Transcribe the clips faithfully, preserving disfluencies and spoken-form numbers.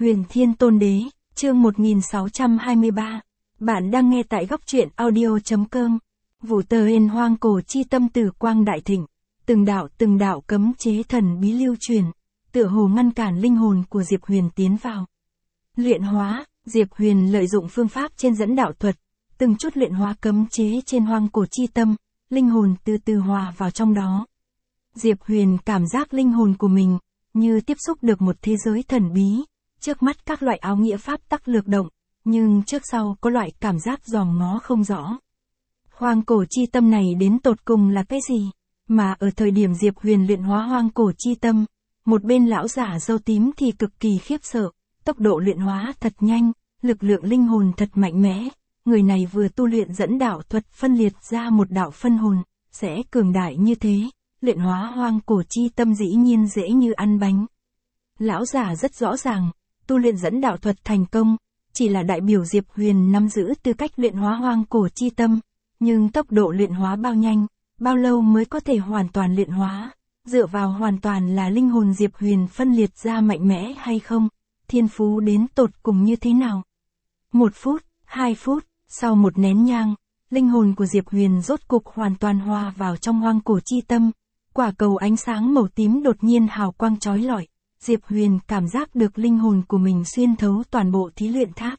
Huyền Thiên Tôn Đế, chương một nghìn sáu trăm hai mươi ba. Bạn đang nghe tại góc truyện audio.com. Vũ tờ hền hoang cổ chi tâm tử quang đại thịnh. Từng đạo từng đạo cấm chế thần bí lưu truyền, tựa hồ ngăn cản linh hồn của Diệp Huyền tiến vào. Luyện hóa, Diệp Huyền lợi dụng phương pháp trên dẫn đạo thuật, từng chút luyện hóa cấm chế trên hoang cổ chi tâm, linh hồn từ từ hòa vào trong đó. Diệp Huyền cảm giác linh hồn của mình, như tiếp xúc được một thế giới thần bí, trước mắt các loại áo nghĩa pháp tắc lược động, nhưng trước sau có loại cảm giác dòm ngó không rõ. Hoang cổ chi tâm này đến tột cùng là cái gì? Mà ở thời điểm Diệp Huyền luyện hóa hoang cổ chi tâm, một bên lão giả râu tím thì cực kỳ khiếp sợ, tốc độ luyện hóa thật nhanh, lực lượng linh hồn thật mạnh mẽ, người này vừa tu luyện dẫn đạo thuật phân liệt ra một đạo phân hồn, sẽ cường đại như thế, luyện hóa hoang cổ chi tâm dĩ nhiên dễ như ăn bánh. Lão giả rất rõ ràng, tu luyện dẫn đạo thuật thành công, chỉ là đại biểu Diệp Huyền nắm giữ tư cách luyện hóa hoang cổ chi tâm, nhưng tốc độ luyện hóa bao nhanh, bao lâu mới có thể hoàn toàn luyện hóa, dựa vào hoàn toàn là linh hồn Diệp Huyền phân liệt ra mạnh mẽ hay không, thiên phú đến tột cùng như thế nào. Một phút, hai phút, sau một nén nhang, linh hồn của Diệp Huyền rốt cục hoàn toàn hòa vào trong hoang cổ chi tâm, quả cầu ánh sáng màu tím đột nhiên hào quang chói lọi, Diệp Huyền cảm giác được linh hồn của mình xuyên thấu toàn bộ thí luyện tháp.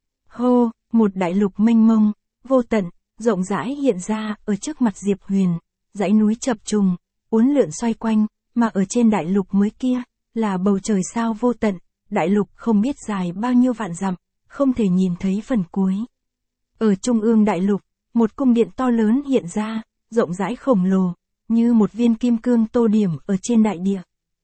Hô, một đại lục mênh mông, vô tận, rộng rãi hiện ra ở trước mặt Diệp Huyền, dãy núi chập trùng, uốn lượn xoay quanh, mà ở trên đại lục mới kia, là bầu trời sao vô tận, đại lục không biết dài bao nhiêu vạn dặm, không thể nhìn thấy phần cuối. Ở trung ương đại lục, một cung điện to lớn hiện ra, rộng rãi khổng lồ, như một viên kim cương tô điểm ở trên đại địa.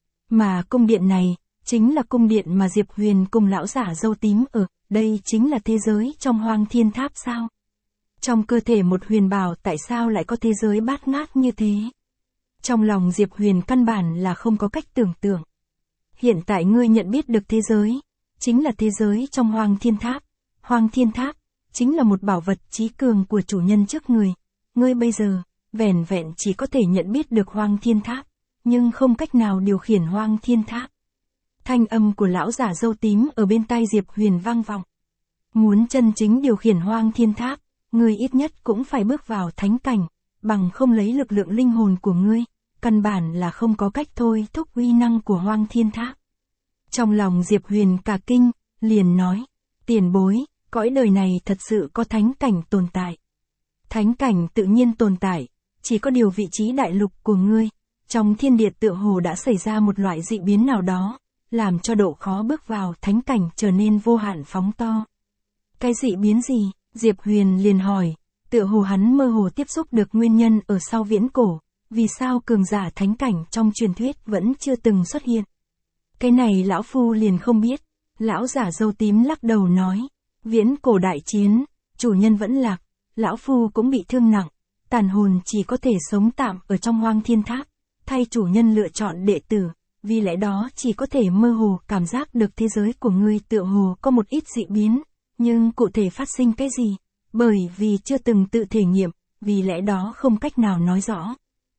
Mà cung điện này, chính là cung điện mà Diệp Huyền cùng lão giả râu tím ở, đây chính là thế giới trong hoang thiên tháp sao? Trong cơ thể một huyền bảo tại sao lại có thế giới bát ngát như thế? Trong lòng Diệp Huyền căn bản là không có cách tưởng tượng. Hiện tại ngươi nhận biết được thế giới, chính là thế giới trong hoang thiên tháp. Hoang thiên tháp, chính là một bảo vật trí cường của chủ nhân trước người. Ngươi bây giờ, vẻn vẹn chỉ có thể nhận biết được hoang thiên tháp, nhưng không cách nào điều khiển hoang thiên tháp. Thanh âm của lão giả râu tím ở bên tai Diệp Huyền vang vọng. Muốn chân chính điều khiển hoang thiên tháp, ngươi ít nhất cũng phải bước vào thánh cảnh, bằng không lấy lực lượng linh hồn của ngươi, căn bản là không có cách thôi thúc uy năng của hoang thiên tháp. Trong lòng Diệp Huyền cả kinh, liền nói, tiền bối, cõi đời này thật sự có thánh cảnh tồn tại. Thánh cảnh tự nhiên tồn tại, chỉ có điều vị trí đại lục của ngươi, trong thiên địa tựa hồ đã xảy ra một loại dị biến nào đó, làm cho độ khó bước vào thánh cảnh trở nên vô hạn phóng to. Cái dị biến gì? Diệp Huyền liền hỏi, tựa hồ hắn mơ hồ tiếp xúc được nguyên nhân ở sau viễn cổ, vì sao cường giả thánh cảnh trong truyền thuyết vẫn chưa từng xuất hiện. Cái này lão phu liền không biết, lão giả râu tím lắc đầu nói, viễn cổ đại chiến, chủ nhân vẫn lạc, lão phu cũng bị thương nặng, tàn hồn chỉ có thể sống tạm ở trong hoang thiên tháp, thay chủ nhân lựa chọn đệ tử, vì lẽ đó chỉ có thể mơ hồ cảm giác được thế giới của ngươi tựa hồ có một ít dị biến. Nhưng cụ thể phát sinh cái gì? Bởi vì chưa từng tự thể nghiệm, vì lẽ đó không cách nào nói rõ.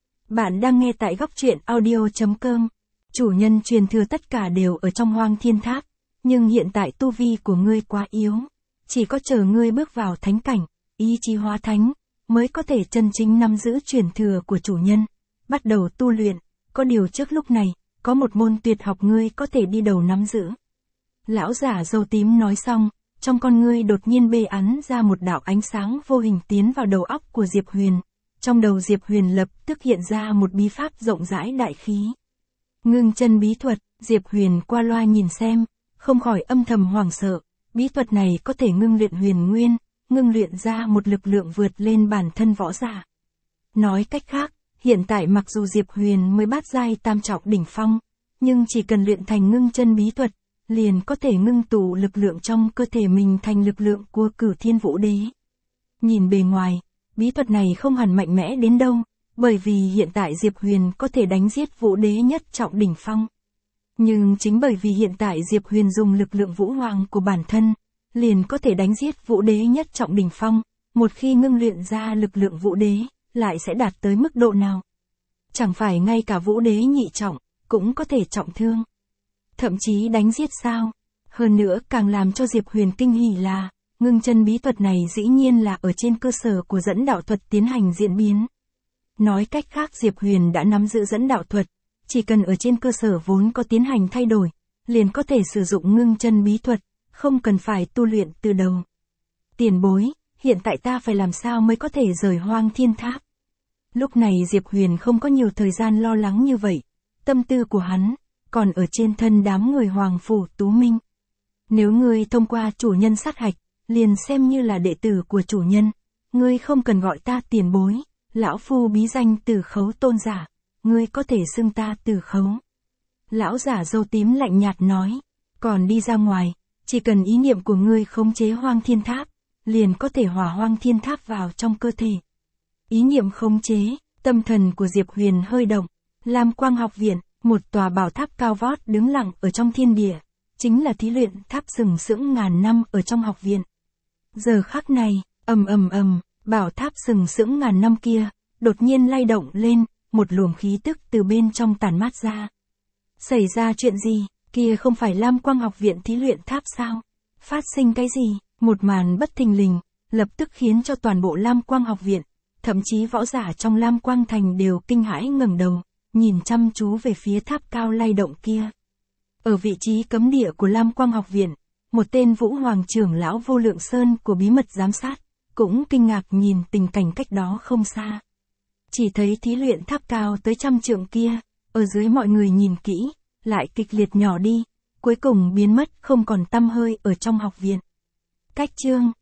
Bạn đang nghe tại góc truyện audio.com. Chủ nhân truyền thừa tất cả đều ở trong hoang thiên tháp, nhưng hiện tại tu vi của ngươi quá yếu. Chỉ có chờ ngươi bước vào thánh cảnh, ý chí hóa thánh, mới có thể chân chính nắm giữ truyền thừa của chủ nhân. Bắt đầu tu luyện, có điều trước lúc này, có một môn tuyệt học ngươi có thể đi đầu nắm giữ. Lão giả râu tím nói xong. Trong con ngươi đột nhiên bê ắn ra một đạo ánh sáng vô hình tiến vào đầu óc của Diệp Huyền. Trong đầu Diệp Huyền lập tức hiện ra một bí pháp rộng rãi đại khí. Ngưng chân bí thuật, Diệp Huyền qua loa nhìn xem, không khỏi âm thầm hoảng sợ. Bí thuật này có thể ngưng luyện huyền nguyên, ngưng luyện ra một lực lượng vượt lên bản thân võ giả. Nói cách khác, hiện tại mặc dù Diệp Huyền mới bát giai tam trọng đỉnh phong, nhưng chỉ cần luyện thành ngưng chân bí thuật, liền có thể ngưng tụ lực lượng trong cơ thể mình thành lực lượng của Cửu Thiên Vũ Đế. Nhìn bề ngoài, bí thuật này không hẳn mạnh mẽ đến đâu, bởi vì hiện tại Diệp Huyền có thể đánh giết Vũ Đế nhất trọng đỉnh phong. Nhưng chính bởi vì hiện tại Diệp Huyền dùng lực lượng vũ hoàng của bản thân, liền có thể đánh giết Vũ Đế nhất trọng đỉnh phong, một khi ngưng luyện ra lực lượng Vũ Đế, lại sẽ đạt tới mức độ nào? Chẳng phải ngay cả Vũ Đế nhị trọng, cũng có thể trọng thương. Thậm chí đánh giết sao? Hơn nữa càng làm cho Diệp Huyền kinh hỉ là, ngưng chân bí thuật này dĩ nhiên là ở trên cơ sở của dẫn đạo thuật tiến hành diễn biến. Nói cách khác Diệp Huyền đã nắm giữ dẫn đạo thuật, chỉ cần ở trên cơ sở vốn có tiến hành thay đổi, liền có thể sử dụng ngưng chân bí thuật, không cần phải tu luyện từ đầu. Tiền bối, hiện tại ta phải làm sao mới có thể rời Hoang Thiên Tháp? Lúc này Diệp Huyền không có nhiều thời gian lo lắng như vậy, tâm tư của hắn, còn ở trên thân đám người Hoàng Phủ Tú Minh. Nếu ngươi thông qua chủ nhân sát hạch, liền xem như là đệ tử của chủ nhân, ngươi không cần gọi ta tiền bối, lão phu bí danh Từ Khấu tôn giả, ngươi có thể xưng ta Từ Khấu. Lão giả râu tím lạnh nhạt nói, còn đi ra ngoài, chỉ cần ý niệm của ngươi khống chế Hoang Thiên Tháp, liền có thể hòa Hoang Thiên Tháp vào trong cơ thể. Ý niệm khống chế, tâm thần của Diệp Huyền hơi động, Lam Quang học viện, một tòa bảo tháp cao vót đứng lặng ở trong thiên địa, chính là thí luyện tháp sừng sững ngàn năm ở trong học viện. Giờ khắc này, ầm ầm ầm, bảo tháp sừng sững ngàn năm kia, đột nhiên lay động lên, một luồng khí tức từ bên trong tản mát ra. Xảy ra chuyện gì, kia không phải Lam Quang học viện thí luyện tháp sao? Phát sinh cái gì? Một màn bất thình lình, lập tức khiến cho toàn bộ Lam Quang học viện, thậm chí võ giả trong Lam Quang thành đều kinh hãi ngẩng đầu, nhìn chăm chú về phía tháp cao lay động kia. Ở vị trí cấm địa của Lam Quang học viện, một tên Vũ Hoàng trưởng lão Vô Lượng Sơn của bí mật giám sát, cũng kinh ngạc nhìn tình cảnh cách đó không xa. Chỉ thấy thí luyện tháp cao tới trăm trượng kia, ở dưới mọi người nhìn kỹ, lại kịch liệt nhỏ đi, cuối cùng biến mất không còn tăm hơi ở trong học viện. Cách chương